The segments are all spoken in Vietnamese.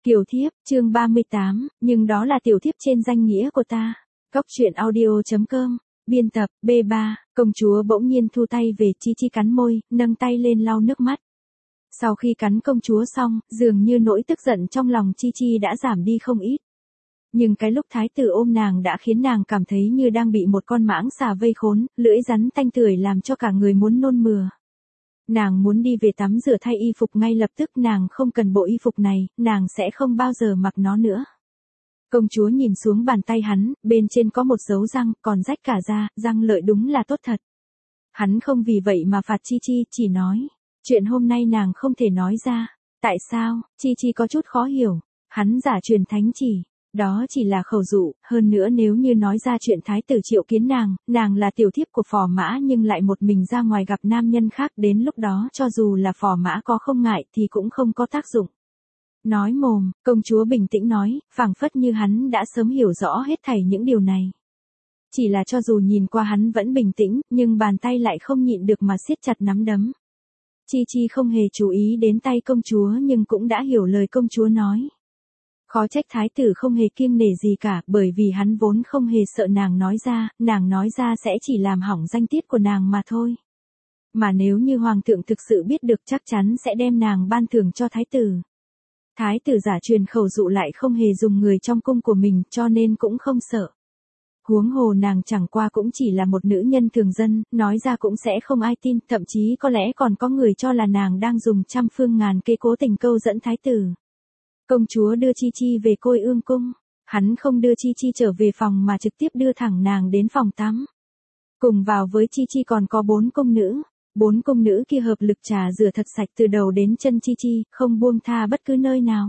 Kiều thiếp, chương 38, nhưng đó là tiểu thiếp trên danh nghĩa của ta. Cóc truyện audio.com, biên tập, B3, công chúa bỗng nhiên thu tay về, Chi Chi cắn môi, nâng tay lên lau nước mắt. Sau khi cắn công chúa xong, dường như nỗi tức giận trong lòng Chi Chi đã giảm đi không ít. Nhưng cái lúc thái tử ôm nàng đã khiến nàng cảm thấy như đang bị một con mãng xà vây khốn, lưỡi rắn tanh tưởi làm cho cả người muốn nôn mửa. Nàng muốn đi về tắm rửa thay y phục ngay lập tức, nàng không cần bộ y phục này, nàng sẽ không bao giờ mặc nó nữa. Công chúa nhìn xuống bàn tay hắn, bên trên có một dấu răng, còn rách cả da, răng lợi đúng là tốt thật. Hắn không vì vậy mà phạt Chi Chi, chỉ nói, chuyện hôm nay nàng không thể nói ra. Tại sao? Chi Chi có chút khó hiểu. Hắn giả truyền thánh chỉ. Đó chỉ là khẩu dụ, hơn nữa nếu như nói ra chuyện thái tử triệu kiến nàng là tiểu thiếp của phò mã nhưng lại một mình ra ngoài gặp nam nhân khác, đến lúc đó cho dù là phò mã có không ngại thì cũng không có tác dụng. Nói mồm, công chúa bình tĩnh nói, phảng phất như hắn đã sớm hiểu rõ hết thảy những điều này. Chỉ là cho dù nhìn qua hắn vẫn bình tĩnh, nhưng bàn tay lại không nhịn được mà siết chặt nắm đấm. Chi Chi không hề chú ý đến tay công chúa nhưng cũng đã hiểu lời công chúa nói. Khó trách thái tử không hề kiêng nể gì cả, bởi vì hắn vốn không hề sợ nàng nói ra sẽ chỉ làm hỏng danh tiết của nàng mà thôi. Mà nếu như hoàng thượng thực sự biết được chắc chắn sẽ đem nàng ban thưởng cho thái tử. Thái tử giả truyền khẩu dụ lại không hề dùng người trong cung của mình cho nên cũng không sợ. Huống hồ nàng chẳng qua cũng chỉ là một nữ nhân thường dân, nói ra cũng sẽ không ai tin, thậm chí có lẽ còn có người cho là nàng đang dùng trăm phương ngàn kế cố tình câu dẫn thái tử. Công chúa đưa Chi Chi về Côi Ương cung, hắn không đưa Chi Chi trở về phòng mà trực tiếp đưa thẳng nàng đến phòng tắm. Cùng vào với Chi Chi còn có 4 cung nữ, 4 cung nữ kia hợp lực trà rửa thật sạch từ đầu đến chân Chi Chi, không buông tha bất cứ nơi nào.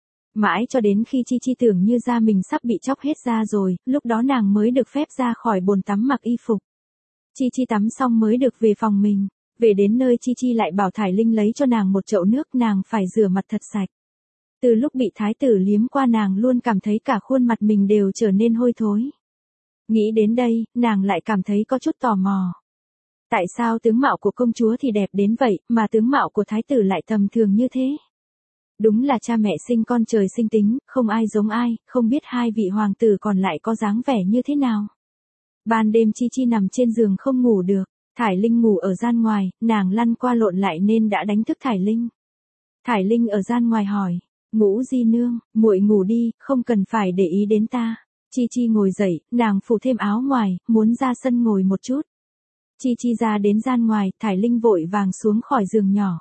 Mãi cho đến khi Chi Chi tưởng như da mình sắp bị chóc hết da rồi, lúc đó nàng mới được phép ra khỏi bồn tắm mặc y phục. Chi Chi tắm xong mới được về phòng mình, về đến nơi Chi Chi lại bảo Thải Linh lấy cho nàng một chậu nước, nàng phải rửa mặt thật sạch. Từ lúc bị thái tử liếm qua nàng luôn cảm thấy cả khuôn mặt mình đều trở nên hôi thối. Nghĩ đến đây, nàng lại cảm thấy có chút tò mò. Tại sao tướng mạo của công chúa thì đẹp đến vậy, mà tướng mạo của thái tử lại tầm thường như thế? Đúng là cha mẹ sinh con trời sinh tính, không ai giống ai, không biết hai vị hoàng tử còn lại có dáng vẻ như thế nào. Ban đêm Chi Chi nằm trên giường không ngủ được, Thải Linh ngủ ở gian ngoài, nàng lăn qua lộn lại nên đã đánh thức Thải Linh. Thải Linh ở gian ngoài hỏi, Ngũ Di nương, muội ngủ đi, không cần phải để ý đến ta. Chi Chi ngồi dậy, nàng phủ thêm áo ngoài, muốn ra sân ngồi một chút. Chi Chi ra đến gian ngoài, Thải Linh vội vàng xuống khỏi giường nhỏ.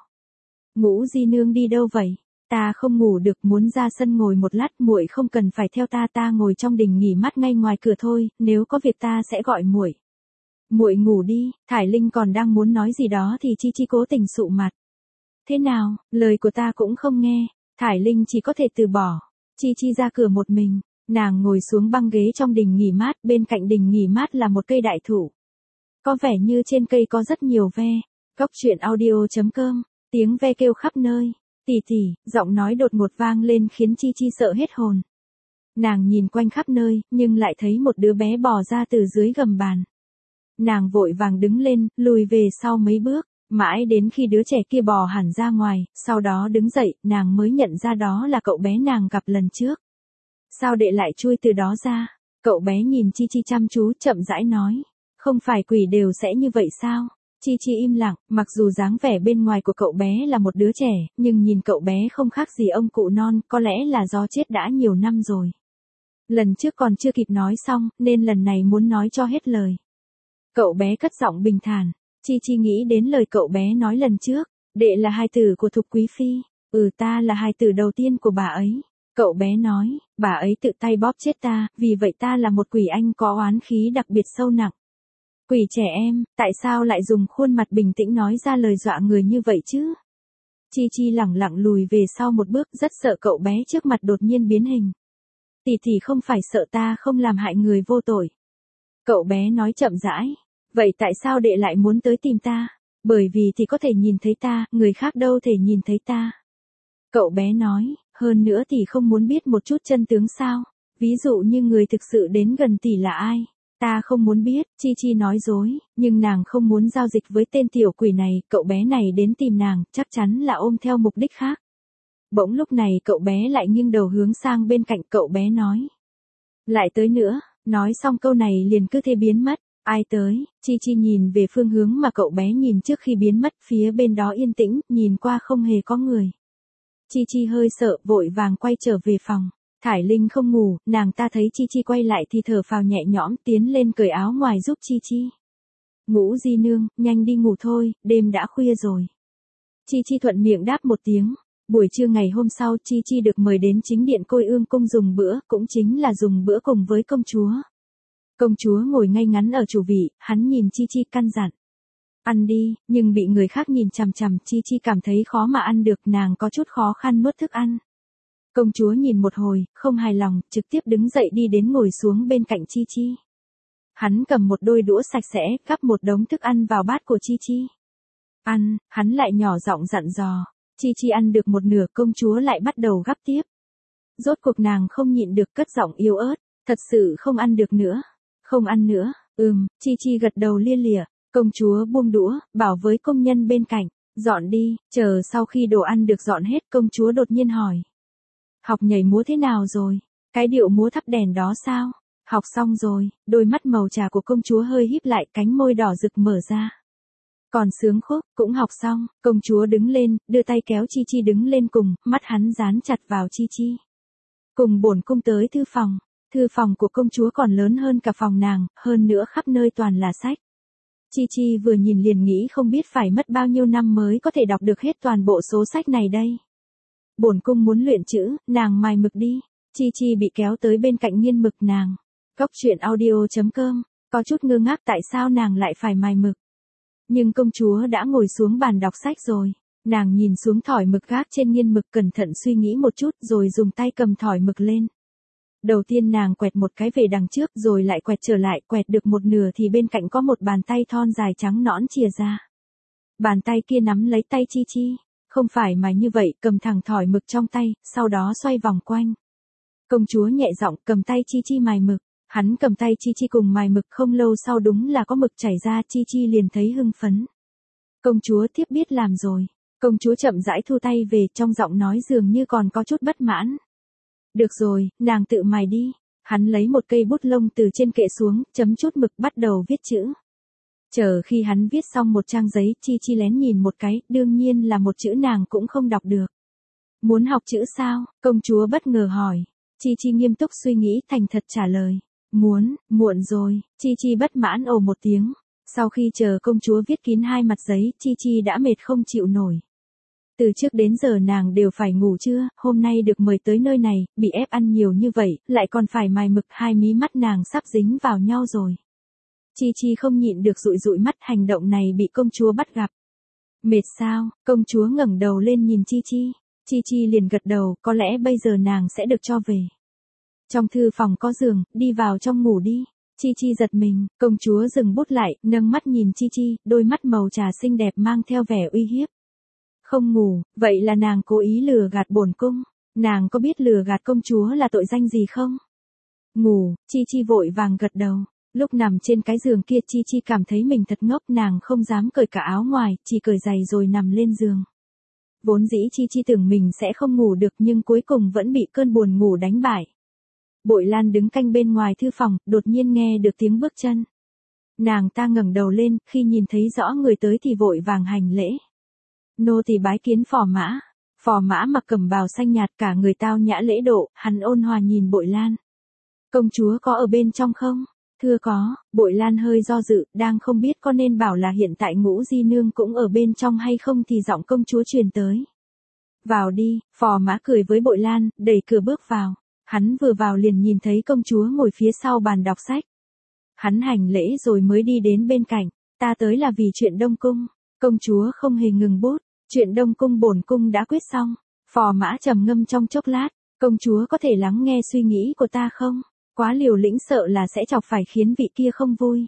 Ngũ Di nương đi đâu vậy? Ta không ngủ được, muốn ra sân ngồi một lát, muội không cần phải theo ta ngồi trong đình nghỉ mát ngay ngoài cửa thôi, nếu có việc ta sẽ gọi muội. Muội ngủ đi. Thải Linh còn đang muốn nói gì đó thì Chi Chi cố tình sụ mặt. Thế nào, lời của ta cũng không nghe. Thải Linh chỉ có thể từ bỏ. Chi Chi ra cửa một mình, nàng ngồi xuống băng ghế trong đình nghỉ mát, bên cạnh đình nghỉ mát là một cây đại thụ. Có vẻ như trên cây có rất nhiều ve. Cóc truyện audio.com, tiếng ve kêu khắp nơi. Tỉ tỉ, giọng nói đột ngột vang lên khiến Chi Chi sợ hết hồn. Nàng nhìn quanh khắp nơi, nhưng lại thấy một đứa bé bò ra từ dưới gầm bàn. Nàng vội vàng đứng lên, lùi về sau mấy bước. Mãi đến khi đứa trẻ kia bò hẳn ra ngoài, sau đó đứng dậy, nàng mới nhận ra đó là cậu bé nàng gặp lần trước. Sao đệ lại chui từ đó ra? Cậu bé nhìn Chi Chi chăm chú, chậm rãi nói. Không phải quỷ đều sẽ như vậy sao? Chi Chi im lặng, mặc dù dáng vẻ bên ngoài của cậu bé là một đứa trẻ, nhưng nhìn cậu bé không khác gì ông cụ non, có lẽ là do chết đã nhiều năm rồi. Lần trước còn chưa kịp nói xong, nên lần này muốn nói cho hết lời. Cậu bé cất giọng bình thản. Chi Chi nghĩ đến lời cậu bé nói lần trước, đệ là hài tử của Thục Quý Phi, ta là hài tử đầu tiên của bà ấy. Cậu bé nói, bà ấy tự tay bóp chết ta, vì vậy ta là một quỷ anh có oán khí đặc biệt sâu nặng. Quỷ trẻ em, tại sao lại dùng khuôn mặt bình tĩnh nói ra lời dọa người như vậy chứ? Chi Chi lẳng lặng lùi về sau một bước, rất sợ cậu bé trước mặt đột nhiên biến hình. Tỷ tỷ không phải sợ ta không làm hại người vô tội. Cậu bé nói chậm rãi. Vậy tại sao đệ lại muốn tới tìm ta? Bởi vì thì có thể nhìn thấy ta, người khác đâu thể nhìn thấy ta. Cậu bé nói, hơn nữa thì không muốn biết một chút chân tướng sao? Ví dụ như người thực sự đến gần tỷ là ai? Ta không muốn biết, Chi Chi nói dối, nhưng nàng không muốn giao dịch với tên tiểu quỷ này, cậu bé này đến tìm nàng, chắc chắn là ôm theo mục đích khác. Bỗng lúc này cậu bé lại nghiêng đầu hướng sang bên cạnh, cậu bé nói. Lại tới nữa, nói xong câu này liền cứ thế biến mất. Ai tới? Chi Chi nhìn về phương hướng mà cậu bé nhìn trước khi biến mất, phía bên đó yên tĩnh, nhìn qua không hề có người. Chi Chi hơi sợ, vội vàng quay trở về phòng. Thải Linh không ngủ, nàng ta thấy Chi Chi quay lại thì thở phào nhẹ nhõm, tiến lên cởi áo ngoài giúp Chi Chi. Ngũ Di nương, nhanh đi ngủ thôi, đêm đã khuya rồi. Chi Chi thuận miệng đáp một tiếng. Buổi trưa ngày hôm sau, Chi Chi được mời đến chính điện Côi Ương cung dùng bữa, cũng chính là dùng bữa cùng với công chúa. Công chúa ngồi ngay ngắn ở chủ vị, hắn nhìn Chi Chi căn dặn. Ăn đi, nhưng bị người khác nhìn chằm chằm, Chi Chi cảm thấy khó mà ăn được, nàng có chút khó khăn nuốt thức ăn. Công chúa nhìn một hồi, không hài lòng, trực tiếp đứng dậy đi đến ngồi xuống bên cạnh Chi Chi. Hắn cầm một đôi đũa sạch sẽ, gắp một đống thức ăn vào bát của Chi Chi. Ăn, hắn lại nhỏ giọng dặn dò. Chi Chi ăn được một nửa, công chúa lại bắt đầu gắp tiếp. Rốt cuộc nàng không nhịn được, cất giọng yếu ớt. Thật sự không ăn được nữa. Không ăn nữa, Chi Chi gật đầu lia lịa. Công chúa buông đũa, bảo với công nhân bên cạnh. Dọn đi, chờ sau khi đồ ăn được dọn hết, công chúa đột nhiên hỏi. Học nhảy múa thế nào rồi? Cái điệu múa thắp đèn đó sao? Học xong rồi, đôi mắt màu trà của công chúa hơi híp lại, cánh môi đỏ rực mở ra. Còn sướng khúc, cũng học xong, công chúa đứng lên, đưa tay kéo Chi Chi đứng lên cùng, mắt hắn dán chặt vào Chi Chi. Cùng bổn cung tới thư phòng của công chúa còn lớn hơn cả phòng nàng, hơn nữa khắp nơi toàn là sách. Chi Chi vừa nhìn liền nghĩ không biết phải mất bao nhiêu năm mới có thể đọc được hết toàn bộ số sách này đây. Bổn cung muốn luyện chữ, nàng mài mực đi. Chi Chi bị kéo tới bên cạnh nghiên mực nàng. Cóc truyện audio.com, có chút ngơ ngác tại sao nàng lại phải mài mực. Nhưng công chúa đã ngồi xuống bàn đọc sách rồi. Nàng nhìn xuống thỏi mực gác trên nghiên mực, cẩn thận suy nghĩ một chút rồi dùng tay cầm thỏi mực lên. Đầu tiên nàng quẹt một cái về đằng trước rồi lại quẹt trở lại, quẹt được một nửa thì bên cạnh có một bàn tay thon dài trắng nõn chìa ra. Bàn tay kia nắm lấy tay Chi Chi. Không phải mà như vậy, cầm thẳng thỏi mực trong tay, sau đó xoay vòng quanh. Công chúa nhẹ giọng cầm tay Chi Chi mài mực. Hắn cầm tay Chi Chi cùng mài mực, không lâu sau đúng là có mực chảy ra, Chi Chi liền thấy hưng phấn. Công chúa tiếp biết làm rồi. Công chúa chậm rãi thu tay về, trong giọng nói dường như còn có chút bất mãn. Được rồi, nàng tự mài đi. Hắn lấy một cây bút lông từ trên kệ xuống, chấm chút mực bắt đầu viết chữ. Chờ khi hắn viết xong một trang giấy, Chi Chi lén nhìn một cái, đương nhiên là một chữ nàng cũng không đọc được. Muốn học chữ sao? Công chúa bất ngờ hỏi. Chi Chi nghiêm túc suy nghĩ, thành thật trả lời. Muốn, muộn rồi. Chi Chi bất mãn ồ một tiếng. Sau khi chờ công chúa viết kín hai mặt giấy, Chi Chi đã mệt không chịu nổi. Từ trước đến giờ nàng đều phải ngủ trưa, hôm nay được mời tới nơi này, bị ép ăn nhiều như vậy, lại còn phải mài mực, hai mí mắt nàng sắp dính vào nhau rồi. Chi Chi không nhịn được dụi dụi mắt, hành động này bị công chúa bắt gặp. Mệt sao? Công chúa ngẩng đầu lên nhìn Chi Chi. Chi Chi liền gật đầu, có lẽ bây giờ nàng sẽ được cho về. Trong thư phòng có giường, đi vào trong ngủ đi. Chi Chi giật mình, công chúa dừng bút lại, nâng mắt nhìn Chi Chi, đôi mắt màu trà xinh đẹp mang theo vẻ uy hiếp. Không ngủ, vậy là nàng cố ý lừa gạt bổn cung. Nàng có biết lừa gạt công chúa là tội danh gì không? Ngủ, Chi Chi vội vàng gật đầu. Lúc nằm trên cái giường kia, Chi Chi cảm thấy mình thật ngốc, nàng không dám cởi cả áo ngoài, chỉ cởi giày rồi nằm lên giường. Vốn dĩ Chi Chi tưởng mình sẽ không ngủ được, nhưng cuối cùng vẫn bị cơn buồn ngủ đánh bại. Bội Lan đứng canh bên ngoài thư phòng, đột nhiên nghe được tiếng bước chân. Nàng ta ngẩng đầu lên, khi nhìn thấy rõ người tới thì vội vàng hành lễ. Nô tỳ bái kiến phò mã. Phò mã mặc cẩm bào xanh nhạt, cả người tao nhã lễ độ, hắn ôn hòa nhìn Bội Lan. Công chúa có ở bên trong không? Thưa có. Bội Lan hơi do dự, đang không biết có nên bảo là hiện tại Ngũ Di nương cũng ở bên trong hay không thì giọng công chúa truyền tới. Vào đi, phò mã cười với Bội Lan, đẩy cửa bước vào. Hắn vừa vào liền nhìn thấy công chúa ngồi phía sau bàn đọc sách. Hắn hành lễ rồi mới đi đến bên cạnh. Ta tới là vì chuyện Đông Cung. Công chúa không hề ngừng bút. Chuyện Đông Cung bổn cung đã quyết xong. Phò mã trầm ngâm trong chốc lát. Công chúa có thể lắng nghe suy nghĩ của ta không? Quá liều lĩnh sợ là sẽ chọc phải khiến vị kia không vui.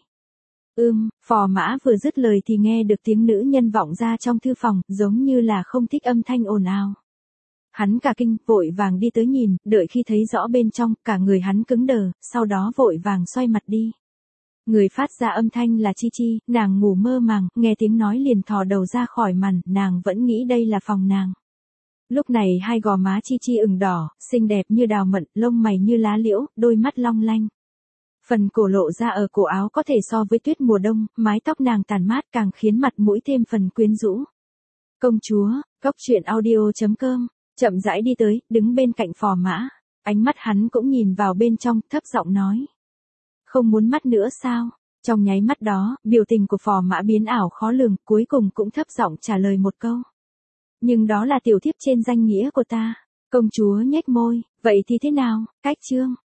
Phò mã vừa dứt lời thì nghe được tiếng nữ nhân vọng ra trong thư phòng, giống như là không thích âm thanh ồn ào. Hắn cả kinh, vội vàng đi tới nhìn, đợi khi thấy rõ bên trong, cả người hắn cứng đờ, sau đó vội vàng xoay mặt đi. Người phát ra âm thanh là Chi Chi, nàng ngủ mơ màng, nghe tiếng nói liền thò đầu ra khỏi màn, nàng vẫn nghĩ đây là phòng nàng. Lúc này hai gò má Chi Chi ửng đỏ, xinh đẹp như đào mận, lông mày như lá liễu, đôi mắt long lanh. Phần cổ lộ ra ở cổ áo có thể so với tuyết mùa đông, mái tóc nàng tàn mát càng khiến mặt mũi thêm phần quyến rũ. Công chúa, Cốc truyện audio.com, chậm rãi đi tới, đứng bên cạnh Phò Mã. Ánh mắt hắn cũng nhìn vào bên trong, thấp giọng nói. Không muốn mắt nữa sao? Trong nháy mắt đó, biểu tình của Phò Mã biến ảo khó lường, cuối cùng cũng thấp giọng trả lời một câu. Nhưng đó là tiểu thiếp trên danh nghĩa của ta. Công chúa nhếch môi, vậy thì thế nào, cách chương.